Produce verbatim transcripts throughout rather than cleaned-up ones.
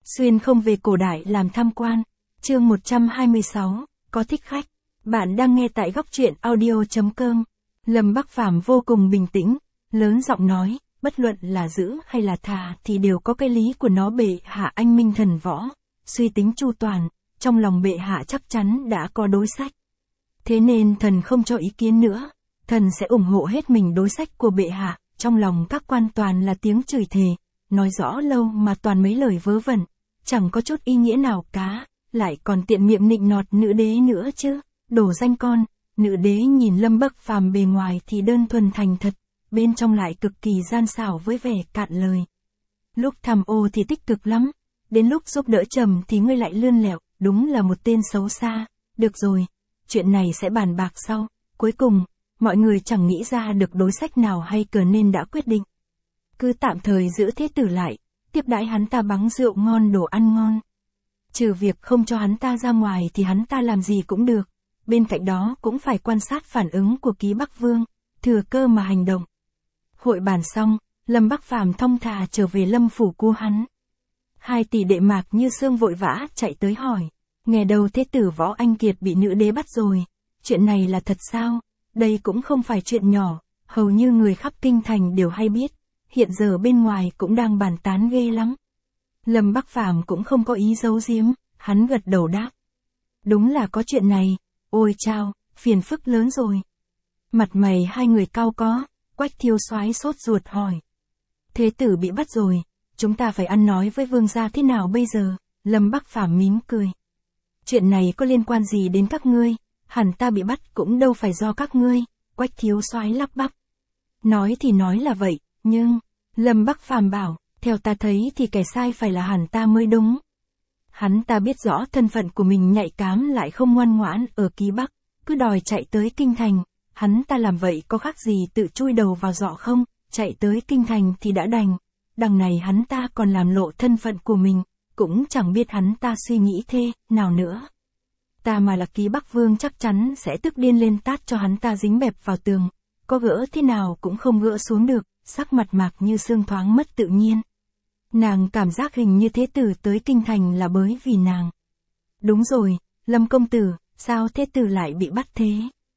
Xuyên không về cổ đại làm tham quan. Chương một trăm hai mươi sáu, có thích khách. Bạn đang nghe tại góc truyện audio chấm com. Lâm Bắc Phàm vô cùng bình tĩnh, lớn giọng nói, bất luận là giữ hay là thà thì đều có cái lý của nó. Bệ hạ anh minh thần võ, suy tính chu toàn, trong lòng bệ hạ chắc chắn đã có đối sách. Thế nên thần không cho ý kiến nữa, thần sẽ ủng hộ hết mình đối sách của bệ hạ. Trong lòng các quan toàn là tiếng chửi thề, nói rõ lâu mà toàn mấy lời vớ vẩn, chẳng có chút ý nghĩa nào cả, lại còn tiện miệng nịnh nọt nữ đế nữa chứ, đổ danh con. Nữ đế nhìn Lâm Bắc Phàm bề ngoài thì đơn thuần thành thật, bên trong lại cực kỳ gian xảo với vẻ cạn lời. Lúc tham ô thì tích cực lắm, đến lúc giúp đỡ trầm thì ngươi lại lươn lẹo, đúng là một tên xấu xa. Được rồi, chuyện này sẽ bàn bạc sau. Cuối cùng, mọi người chẳng nghĩ ra được đối sách nào hay cờ nên đã quyết định. Cứ tạm thời giữ thế tử lại, tiếp đãi hắn ta bằng rượu ngon đồ ăn ngon. Trừ việc không cho hắn ta ra ngoài thì hắn ta làm gì cũng được. Bên cạnh đó cũng phải quan sát phản ứng của Ký Bắc Vương, thừa cơ mà hành động. Hội bàn xong, Lâm Bắc Phàm thong thả trở về lâm phủ của hắn. Hai tỷ đệ Mạc Như Sương vội vã chạy tới hỏi, nghe đầu thế tử Võ Anh Kiệt bị nữ đế bắt rồi, chuyện này là thật sao? Đây cũng không phải chuyện nhỏ, hầu như người khắp kinh thành đều hay biết, hiện giờ bên ngoài cũng đang bàn tán ghê lắm. Lâm Bắc Phàm cũng không có ý giấu giếm, hắn gật đầu đáp. Đúng là có chuyện này, ôi chao, phiền phức lớn rồi. Mặt mày hai người cau có, Quách Thiếu Soái sốt ruột hỏi. Thế tử bị bắt rồi, chúng ta phải ăn nói với vương gia thế nào bây giờ? Lâm Bắc Phàm mím cười. Chuyện này có liên quan gì đến các ngươi? Hẳn ta bị bắt cũng đâu phải do các ngươi, Quách Thiếu Soái lắp bắp. Nói thì nói là vậy, nhưng, Lâm Bắc Phàm bảo, theo ta thấy thì kẻ sai phải là hẳn ta mới đúng. Hắn ta biết rõ thân phận của mình nhạy cám lại không ngoan ngoãn ở Ký Bắc, cứ đòi chạy tới kinh thành, hắn ta làm vậy có khác gì tự chui đầu vào giỏ không? Chạy tới kinh thành thì đã đành, đằng này hắn ta còn làm lộ thân phận của mình, cũng chẳng biết hắn ta suy nghĩ thế nào nữa. Ta mà là Ký Bắc Vương chắc chắn sẽ tức điên lên tát cho hắn ta dính bẹp vào tường, có gỡ thế nào cũng không gỡ xuống được. Sắc mặt Mạc Như Sương thoáng mất tự nhiên. Nàng cảm giác hình như thế tử tới kinh thành là bởi vì nàng. Đúng rồi, Lâm công tử, sao thế tử lại bị bắt thế?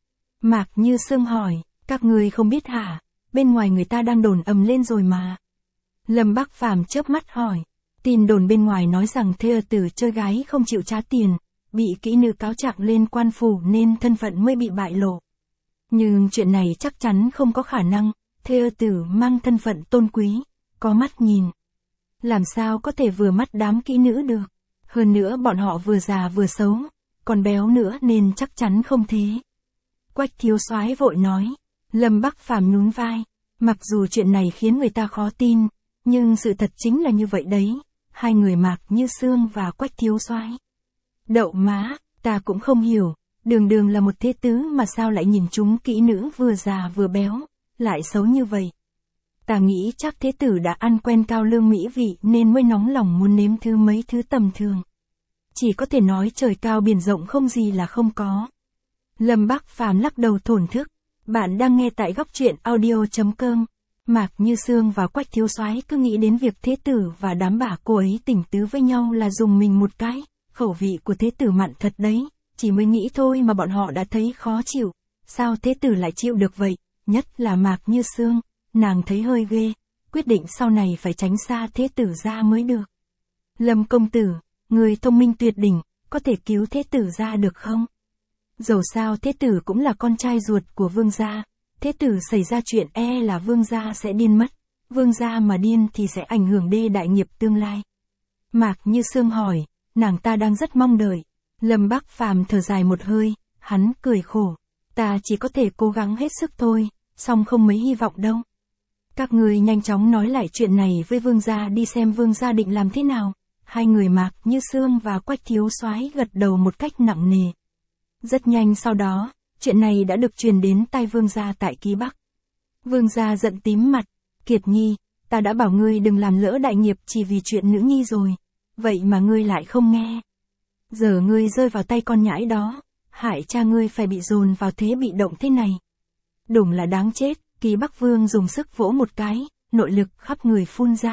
Mạc Như Sương hỏi, các người không biết hả? Bên ngoài người ta đang đồn ầm lên rồi mà. Lâm Bắc Phàm chớp mắt hỏi, tin đồn bên ngoài nói rằng thê tử chơi gái không chịu trả tiền, bị kỹ nữ cáo trạng lên quan phủ nên thân phận mới bị bại lộ. Nhưng chuyện này chắc chắn không có khả năng. Thê tử mang thân phận tôn quý, có mắt nhìn. Làm sao có thể vừa mắt đám kỹ nữ được? Hơn nữa bọn họ vừa già vừa xấu, còn béo nữa nên chắc chắn không thế. Quách Thiếu Soái vội nói. Lâm Bắc Phàm nhún vai. Mặc dù chuyện này khiến người ta khó tin, nhưng sự thật chính là như vậy đấy. Hai người Mạc Như Sương và Quách Thiếu Soái. Đậu má, ta cũng không hiểu. Đường đường là một thế tứ mà sao lại nhìn chúng kỹ nữ vừa già vừa béo, lại xấu như vậy. Ta nghĩ chắc thế tử đã ăn quen cao lương mỹ vị nên mới nóng lòng muốn nếm thứ mấy thứ tầm thường. Chỉ có thể nói trời cao biển rộng không gì là không có. Lâm Bắc Phàm lắc đầu thổn thức. Bạn đang nghe tại góc truyện audio chấm com. Mạc Như Sương và Quách Thiếu Soái cứ nghĩ đến việc thế tử và đám bà cô ấy tình tứ với nhau là dùng mình một cái. Khẩu vị của thế tử mặn thật đấy, chỉ mới nghĩ thôi mà bọn họ đã thấy khó chịu. Sao thế tử lại chịu được vậy? Nhất là Mạc Như Sương, nàng thấy hơi ghê, quyết định sau này phải tránh xa thế tử ra mới được. Lâm công tử, người thông minh tuyệt đỉnh, có thể cứu thế tử ra được không? Dẫu sao thế tử cũng là con trai ruột của vương gia, thế tử xảy ra chuyện e là vương gia sẽ điên mất, vương gia mà điên thì sẽ ảnh hưởng đê đại nghiệp tương lai. Mạc Như Sương hỏi, nàng ta đang rất mong đợi. Lâm Bắc Phàm thở dài một hơi, hắn cười khổ. Ta chỉ có thể cố gắng hết sức thôi, song không mấy hy vọng đâu. Các người nhanh chóng nói lại chuyện này với vương gia đi xem vương gia định làm thế nào. Hai người Mạc Như Sương và Quách Thiếu Soái gật đầu một cách nặng nề. Rất nhanh sau đó, chuyện này đã được truyền đến tai vương gia tại Ký Bắc. Vương gia giận tím mặt, Kiệt Nhi, ta đã bảo ngươi đừng làm lỡ đại nghiệp chỉ vì chuyện nữ nhi rồi, vậy mà ngươi lại không nghe. Giờ ngươi rơi vào tay con nhãi đó, hại cha ngươi phải bị dồn vào thế bị động thế này. Đúng là đáng chết. Ký Bắc Vương dùng sức vỗ một cái, nội lực khắp người phun ra,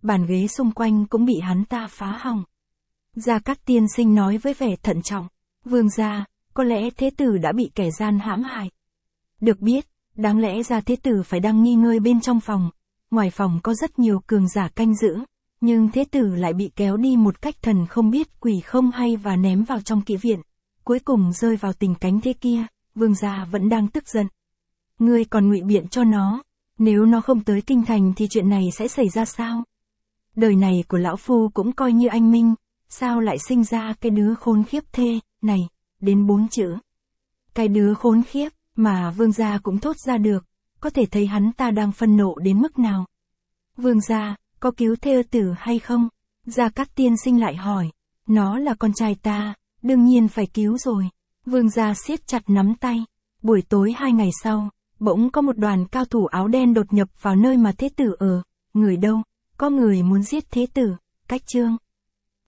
bàn ghế xung quanh cũng bị hắn ta phá hỏng. Gia Cát tiên sinh nói với vẻ thận trọng, vương gia, có lẽ thế tử đã bị kẻ gian hãm hại. Được biết, đáng lẽ ra thế tử phải đang nghỉ ngơi bên trong phòng, ngoài phòng có rất nhiều cường giả canh giữ, nhưng thế tử lại bị kéo đi một cách thần không biết quỷ không hay và ném vào trong kỹ viện, cuối cùng rơi vào tình cảnh thế kia, vương gia vẫn đang tức giận. Ngươi còn ngụy biện cho nó, nếu nó không tới kinh thành thì chuyện này sẽ xảy ra sao? Đời này của lão phu cũng coi như anh minh, sao lại sinh ra cái đứa khốn khiếp thê, này, đến bốn chữ. Cái đứa khốn khiếp, mà vương gia cũng thốt ra được, có thể thấy hắn ta đang phân nộ đến mức nào. Vương gia, có cứu thê tử hay không? Gia Cát tiên sinh lại hỏi, nó là con trai ta, đương nhiên phải cứu rồi. Vương gia siết chặt nắm tay. Buổi tối hai ngày sau, bỗng có một đoàn cao thủ áo đen đột nhập vào nơi mà thế tử ở. Người đâu? Có người muốn giết thế tử. Cách chương